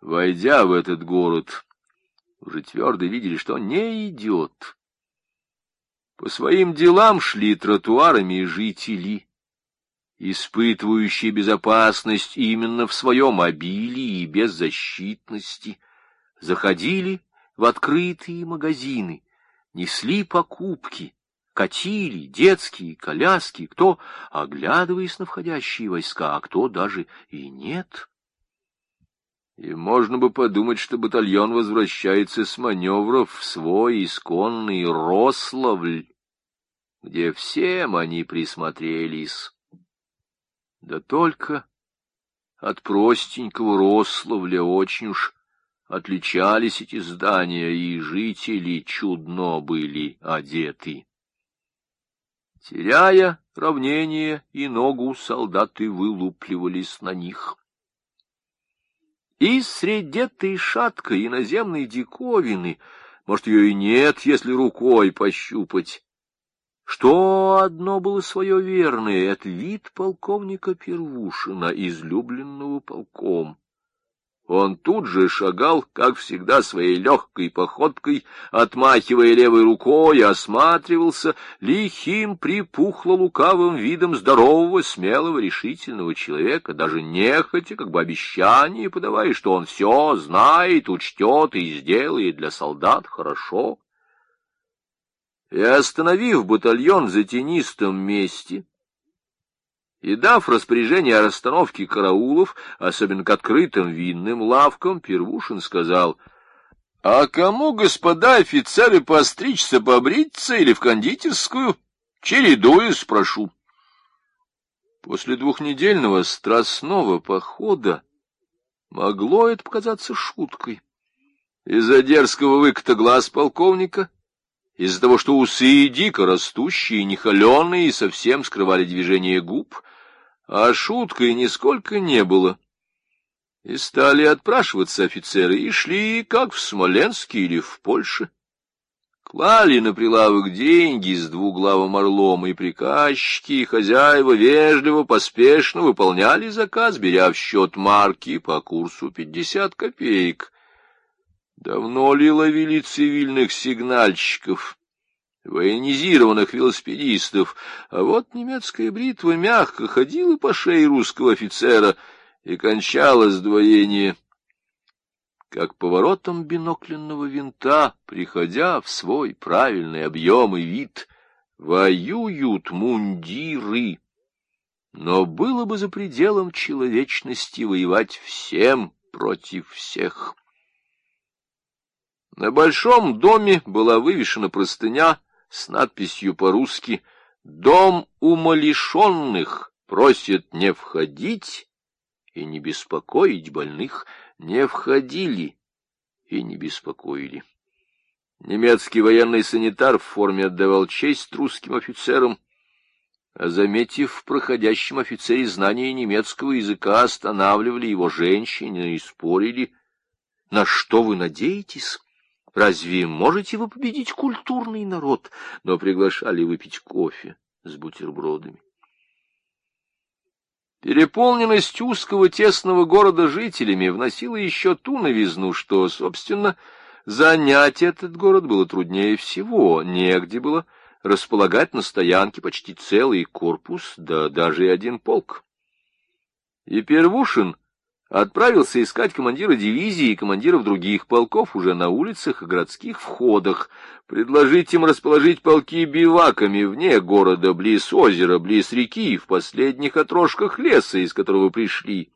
Войдя в этот город, уже твердо видели, что он не идет. По своим делам шли тротуарами жители, испытывающие безопасность именно в своем обилии и беззащитности, заходили в открытые магазины, несли покупки, катили детские коляски, кто, оглядываясь на входящие войска, а кто даже и нет. И можно бы подумать, что батальон возвращается с маневров в свой исконный Рославль, где всем они присмотрелись. Да только от простенького Рославля очень уж отличались эти здания, и жители чудно были одеты. Теряя равнение и ногу, солдаты вылупливались на них. И среди этой шаткой иноземной диковины, может, ее и нет, если рукой пощупать, что одно было свое верное — это вид полковника Первушина, излюбленного полком. Он тут же шагал, как всегда, своей легкой походкой, отмахивая левой рукой, осматривался лихим, припухло-лукавым видом здорового, смелого, решительного человека, даже нехотя, как бы обещание подавая, что он все знает, учтет и сделает для солдат хорошо. И, остановив батальон в тенистом месте, и дав распоряжение о расстановке караулов, особенно к открытым винным лавкам, Первушин сказал: — А кому, господа офицеры, постричься, побриться или в кондитерскую? Чередуюсь, прошу. После двухнедельного страстного похода могло это показаться шуткой. Из-за дерзкого выката глаз полковника, из-за того, что усы дико растущие, нехоленые и совсем скрывали движение губ, а шуткой нисколько не было. И стали отпрашиваться офицеры, и шли, как в Смоленске или в Польше. Клали на прилавок деньги с двуглавым орлом, и приказчики, и хозяева вежливо, поспешно выполняли заказ, беря в счет марки по курсу 50 копеек. Давно ли ловили цивильных сигнальщиков, военизированных велосипедистов, а вот немецкая бритва мягко ходила по шее русского офицера и кончала сдвоение. Как поворотом бинокленного винта, приходя в свой правильный объем и вид, воюют мундиры. Но было бы за пределом человечности воевать всем против всех. На большом доме была вывешена простыня с надписью по-русски: «Дом умалишенных просит не входить и не беспокоить больных». Не входили и не беспокоили. Немецкий военный санитар в форме отдавал честь русским офицерам, а, заметив в проходящем офицере знание немецкого языка, останавливали его женщины и спорили: «На что вы надеетесь? Разве можете вы победить культурный народ?» Но приглашали выпить кофе с бутербродами. Переполненность узкого тесного города жителями вносила еще ту новизну, что, собственно, занять этот город было труднее всего. Негде было располагать на стоянке почти целый корпус, да даже и один полк. И Первушин отправился искать командира дивизии и командиров других полков уже на улицах и городских входах, предложить им расположить полки биваками вне города, близ озера, близ реки, в последних отрожках леса, из которого пришли.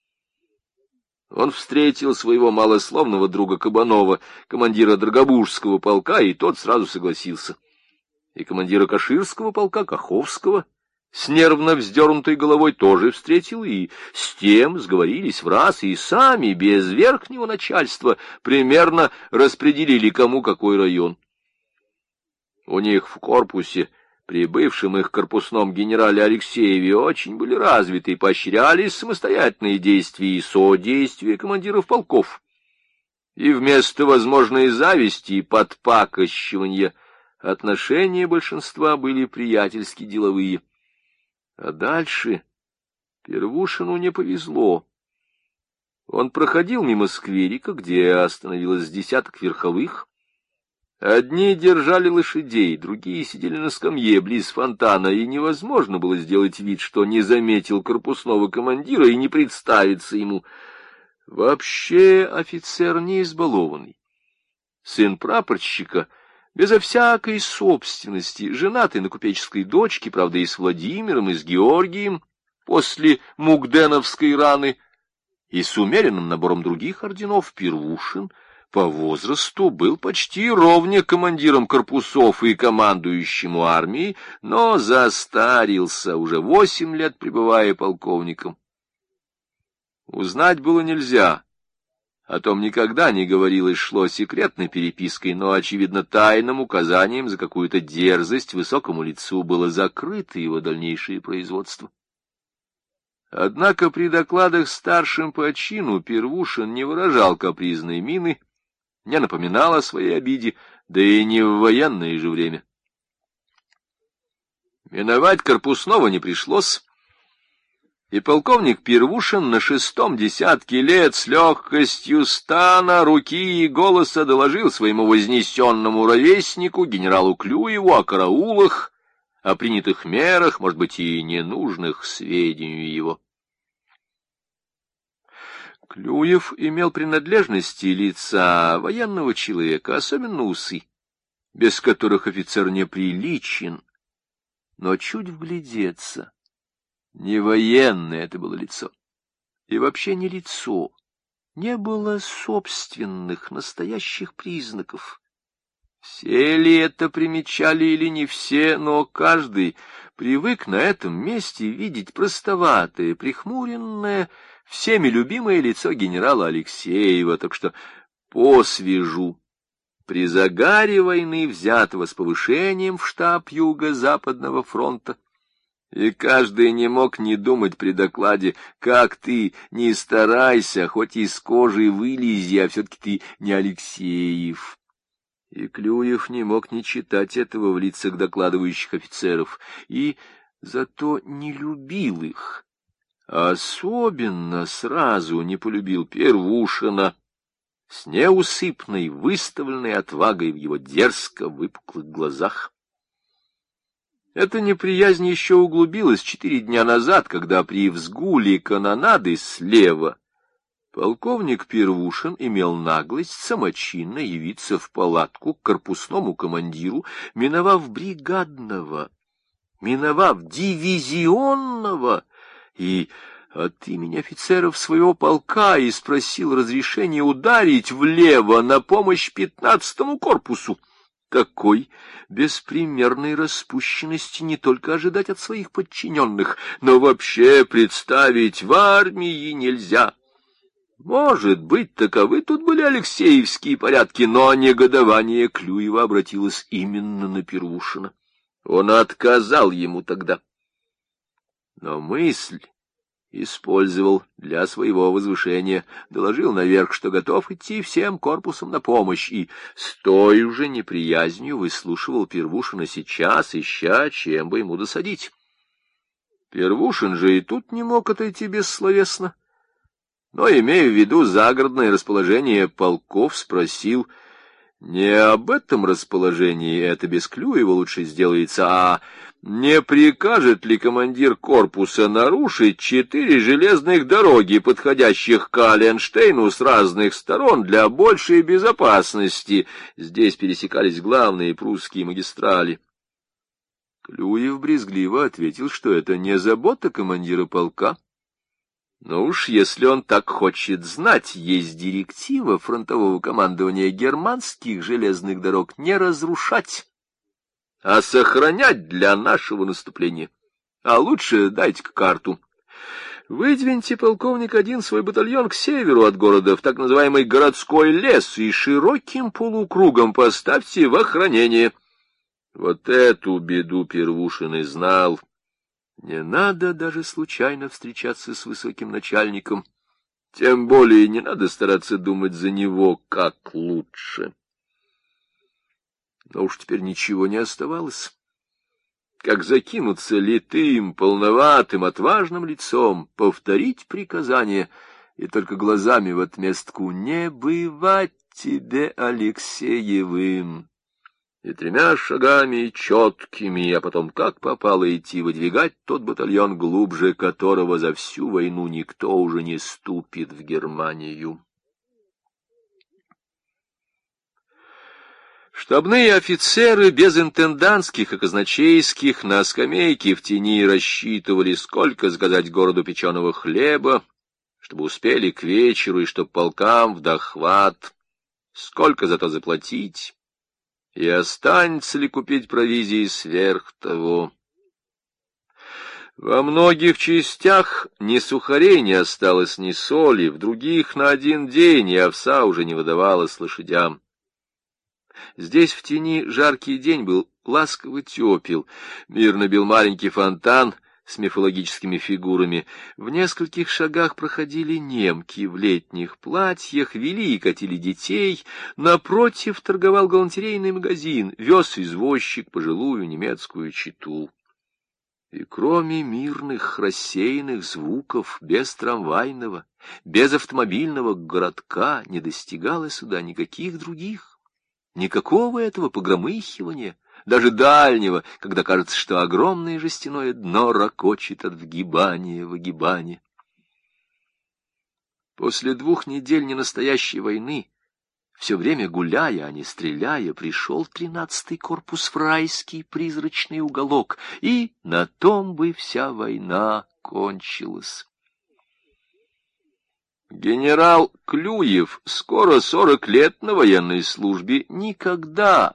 Он встретил своего малословного друга Кабанова, командира Драгобужского полка, и тот сразу согласился. И командира Каширского полка, Каховского, с нервно вздернутой головой, тоже встретил, и с тем сговорились враз, и сами, без верхнего начальства, примерно распределили, кому какой район. У них в корпусе, при бывшем их корпусном генерале Алексееве, очень были развиты и поощрялись самостоятельные действия и содействия командиров полков. И вместо возможной зависти и подпакощивания отношения большинства были приятельски деловые. А дальше Первушину не повезло. Он проходил мимо скверика, где остановилось десяток верховых. Одни держали лошадей, другие сидели на скамье близ фонтана, и невозможно было сделать вид, что не заметил корпусного командира и не представиться ему. Вообще офицер не избалованный. Сын прапорщика, безо всякой собственности, женатый на купеческой дочке, правда, и с Владимиром, и с Георгием, после Мугденовской раны, и с умеренным набором других орденов, Первушин по возрасту был почти ровня командиром корпусов и командующему армией, но застарился, уже 8 лет пребывая полковником. Узнать было нельзя. О том никогда не говорилось, шло секретной перепиской, но, очевидно, тайным указанием за какую-то дерзость высокому лицу было закрыто его дальнейшее производство. Однако при докладах старшим по чину Первушин не выражал капризной мины, не напоминал о своей обиде, да и не в военное же время. Миновать корпусного не пришлось, и полковник Первушин на 6-м десятке лет с легкостью стана, руки и голоса доложил своему вознесенному ровеснику, генералу Клюеву, о караулах, о принятых мерах, может быть, и ненужных сведению его. Клюев имел принадлежности лица военного человека, особенно усы, без которых офицер неприличен, но чуть вглядеться. Не военное это было лицо, и вообще не лицо, не было собственных, настоящих признаков. Все ли это примечали или не все, но каждый привык на этом месте видеть простоватое, прихмуренное, всеми любимое лицо генерала Алексеева, так что по свежу, при загаре войны, взятого с повышением в штаб Юго-Западного фронта, и каждый не мог не думать при докладе, как ты не старайся, хоть из кожи вылези, а все-таки ты не Алексеев. И Клюев не мог не читать этого в лицах докладывающих офицеров, и зато не любил их. Особенно сразу не полюбил Первушина с неусыпной, выставленной отвагой в его дерзко выпуклых глазах. Эта неприязнь еще углубилась 4 дня назад, когда при взгуле канонады слева полковник Первушин имел наглость самочинно явиться в палатку к корпусному командиру, миновав бригадного, миновав дивизионного, и от имени офицеров своего полка и спросил разрешения ударить влево на помощь 15-му корпусу. Такой беспримерной распущенности не только ожидать от своих подчиненных, но вообще представить в армии нельзя. Может быть, таковы тут были алексеевские порядки, но негодование Клюева обратилось именно на Первушина. Он отказал ему тогда. Но мысль использовал для своего возвышения, доложил наверх, что готов идти всем корпусом на помощь, и с той же неприязнью выслушивал Первушина сейчас, ища, чем бы ему досадить. Первушин же и тут не мог отойти бессловесно, но, имея в виду загородное расположение полков, спросил: не об этом расположении, это без Клюева лучше сделается, а не прикажет ли командир корпуса нарушить 4 железных дороги, подходящих к Аленштейну с разных сторон для большей безопасности? Здесь пересекались главные прусские магистрали. Клюев брезгливо ответил, что это не забота командира полка. Но уж если он так хочет знать, есть директива фронтового командования германских железных дорог не разрушать, а сохранять для нашего наступления. А лучше дайте-ка карту. Выдвиньте, полковник, один свой батальон к северу от города, в так называемый городской лес, и широким полукругом поставьте в охранение. Вот эту беду Первушин и знал. Не надо даже случайно встречаться с высоким начальником, тем более не надо стараться думать за него как лучше. Но уж теперь ничего не оставалось, как закинуться литым, полноватым, отважным лицом, повторить приказание и только глазами в отместку: «Не бывать тебе Алексеевым!» И 3 шагами четкими, а потом как попало идти выдвигать тот батальон, глубже которого за всю войну никто уже не ступит в Германию. Штабные офицеры без интендантских и казначейских на скамейке в тени рассчитывали, сколько сгадать городу печеного хлеба, чтобы успели к вечеру, и чтоб полкам в дохват, сколько зато заплатить, и останется ли купить провизии сверх того. Во многих частях ни сухарей не осталось, ни соли, в других на 1 день, и овса уже не выдавалась лошадям. Здесь в тени жаркий день был ласково тепел, мирно бил маленький фонтан с мифологическими фигурами. В нескольких шагах проходили немки в летних платьях, вели и катили детей. Напротив торговал галантерейный магазин, вез извозчик пожилую немецкую чету. И кроме мирных рассеянных звуков, без трамвайного, без автомобильного городка не достигало сюда никаких других, никакого этого погромыхивания, даже дальнего, когда кажется, что огромное жестяное дно ракочет от вгибания в огибание. После 2 недель ненастоящей войны, все время гуляя, а не стреляя, пришел 13-й корпус в райский призрачный уголок, и на том бы вся война кончилась. Генерал Клюев, скоро 40 лет на военной службе, никогда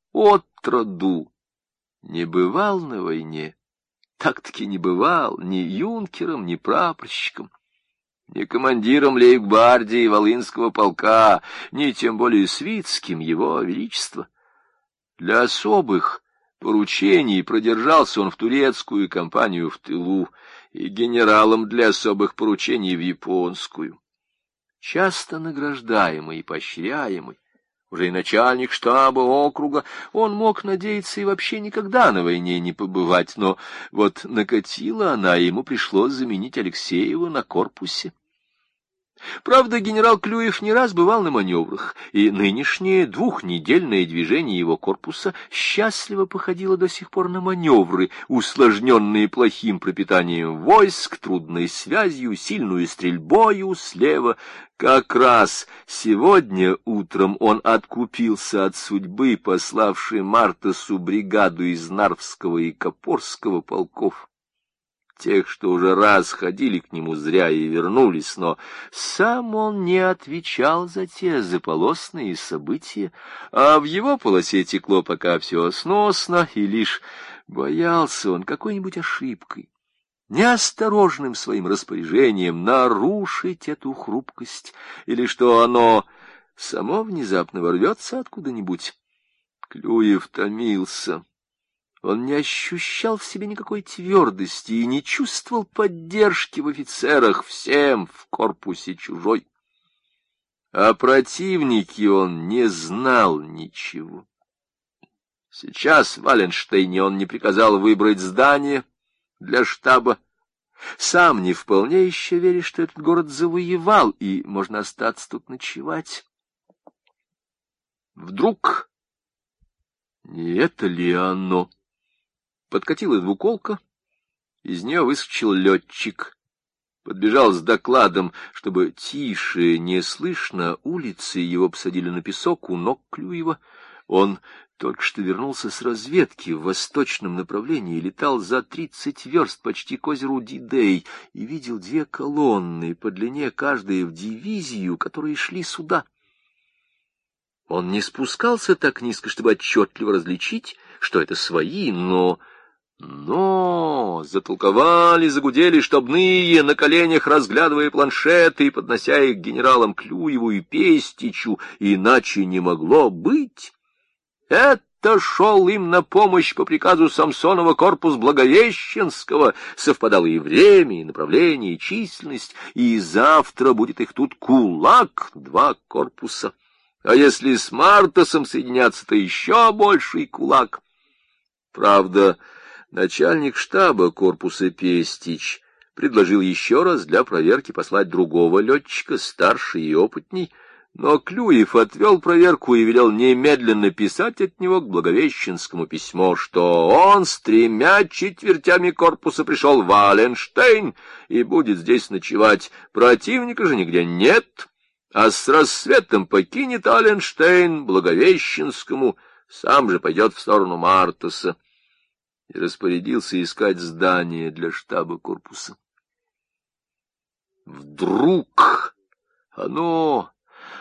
отроду не бывал на войне, так-таки не бывал ни юнкером, ни прапорщиком, ни командиром лейб-гвардии Волынского полка, ни тем более свитским его величества. Для особых поручений продержался он в турецкую кампанию в тылу и генералом для особых поручений в японскую. Часто награждаемый и поощряемый, уже и начальник штаба округа, он мог надеяться и вообще никогда на войне не побывать, но вот накатила она, и ему пришлось заменить Алексеева на корпусе. Правда, генерал Клюев не раз бывал на маневрах, и нынешнее 2-недельное движение его корпуса счастливо походило до сих пор на маневры, усложненные плохим пропитанием войск, трудной связью, сильную стрельбою слева. Как раз сегодня утром он откупился от судьбы, пославшей Мартасу бригаду из Нарвского и Копорского полков, тех, что уже раз ходили к нему зря и вернулись, но сам он не отвечал за те заполосные события, а в его полосе текло пока все сносно, и лишь боялся он какой-нибудь ошибкой, неосторожным своим распоряжением нарушить эту хрупкость, или что оно само внезапно ворвется откуда-нибудь. Клюев томился. Он не ощущал в себе никакой твердости и не чувствовал поддержки в офицерах, всем в корпусе чужой. О противнике он не знал ничего. Сейчас в Валенштейне он не приказал выбрать здание для штаба. Сам не вполне еще верит, что этот город завоевал, и можно остаться тут ночевать. Вдруг, не это ли оно? Подкатила двуколка, из нее выскочил летчик, подбежал с докладом, чтобы тише, не слышно улицы, его посадили на песок у ног Клюева. Он только что вернулся с разведки в восточном направлении, летал за 30 верст почти к озеру Дидей и видел 2 колонны по длине каждая в дивизию, которые шли сюда. Он не спускался так низко, чтобы отчетливо различить, что это свои, но затолковали, загудели штабные, на коленях разглядывая планшеты и поднося их генералам Клюеву и Пестичу, иначе не могло быть. Это шел им на помощь по приказу Самсонова корпус Благовещенского, совпадало и время, и направление, и численность, и завтра будет их тут кулак, 2 корпуса. А если с Мартасом соединяться, то еще больший кулак. Правда, начальник штаба корпуса Пестич предложил еще раз для проверки послать другого летчика, старше и опытней, но Клюев отвел проверку и велел немедленно писать от него к Благовещенскому письмо, что он с 3/4 корпуса пришел в Алленштейн и будет здесь ночевать. Противника же нигде нет, а с рассветом покинет Алленштейн Благовещенскому, сам же пойдет в сторону Мартаса. И распорядился искать здание для штаба корпуса. Вдруг оно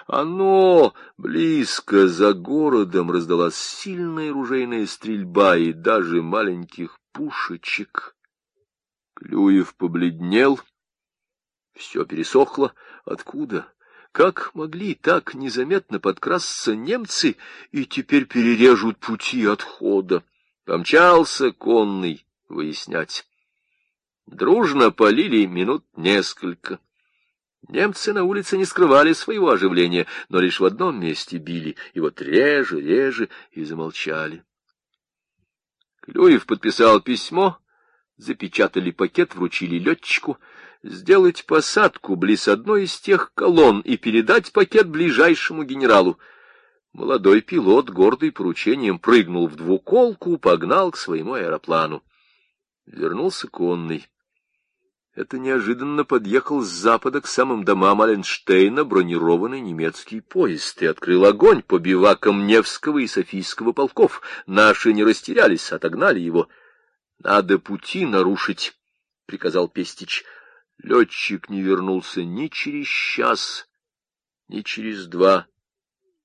близко за городом раздалась сильная ружейная стрельба и даже маленьких пушечек. Клюев побледнел, все пересохло. Откуда? Как могли так незаметно подкрасться немцы и теперь перережут пути отхода? Помчался конный выяснять. Дружно полили минут несколько. Немцы на улице не скрывали своего оживления, но лишь в одном месте били, и вот реже, и замолчали. Клюев подписал письмо, запечатали пакет, вручили летчику, сделать посадку близ одной из тех колонн и передать пакет ближайшему генералу. Молодой пилот, гордый поручением, прыгнул в двуколку, погнал к своему аэроплану. Вернулся конный. Это неожиданно подъехал с запада к самым домам Алленштейна бронированный немецкий поезд и открыл огонь по бивакам Невского и Софийского полков. Наши не растерялись, отогнали его. — Надо пути нарушить, — приказал Пестич. Летчик не вернулся ни через час, ни через два.